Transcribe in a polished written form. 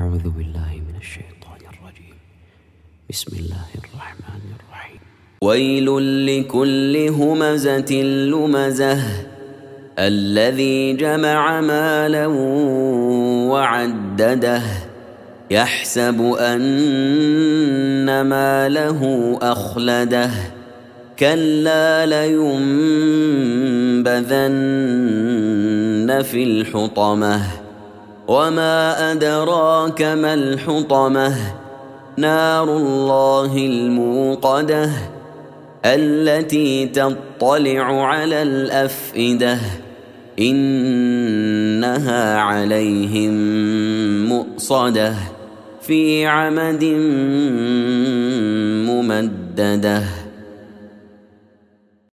أعوذ بالله من الشيطان الرجيم. بسم الله الرحمن الرحيم. ويل لكل همزة لمزة الذي جمع مالا وعدده يحسب أن ماله أخلده كلا لينبذن في الحطمة وما أدراك ما الحطمة نار الله الموقدة التي تطلع على الأفئدة إنها عليهم مؤصدة في عمد ممددة.